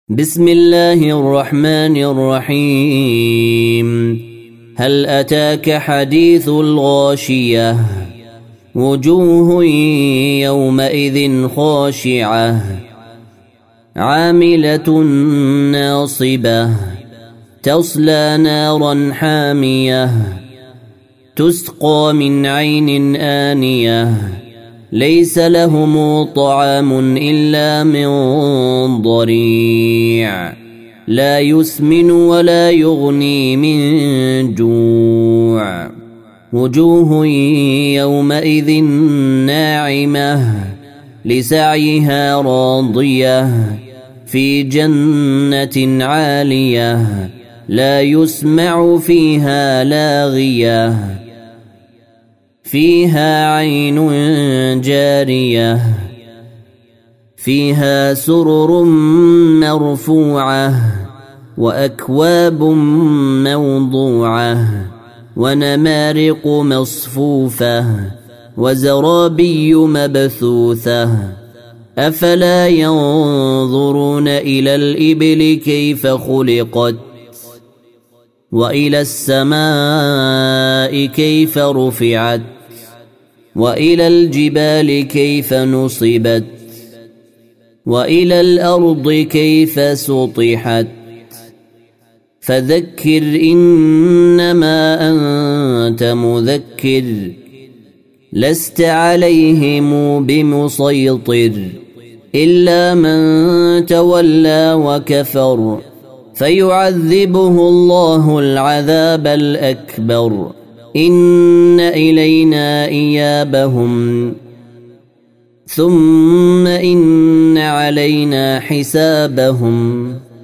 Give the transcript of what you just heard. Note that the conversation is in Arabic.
بسم الله الرحمن الرحيم. هل أتاك حديث الغاشية؟ وجوه يومئذ خاشعة عاملة ناصبة تصلى نارا حامية تسقى من عين آنية ليس لهم طعام إلا من ضريع لا يسمن ولا يغني من جوع. وجوه يومئذ ناعمة لسعيها راضية في جنة عالية لا يسمع فيها لاغية فيها عين جارية فيها سرر مرفوعة وأكواب موضوعة ونمارق مصفوفة وزرابي مبثوثة. أفلا ينظرون إلى الإبل كيف خلقت وإلى السماء كيف رفعت وإلى الجبال كيف نصبت وإلى الأرض كيف سطحت. فذكر إنما أنت مذكر لست عليهم بمسيطر إلا من تولى وكفر فيعذبه الله العذاب الأكبر. إن إلينا إيابهم ثم إن علينا حسابهم.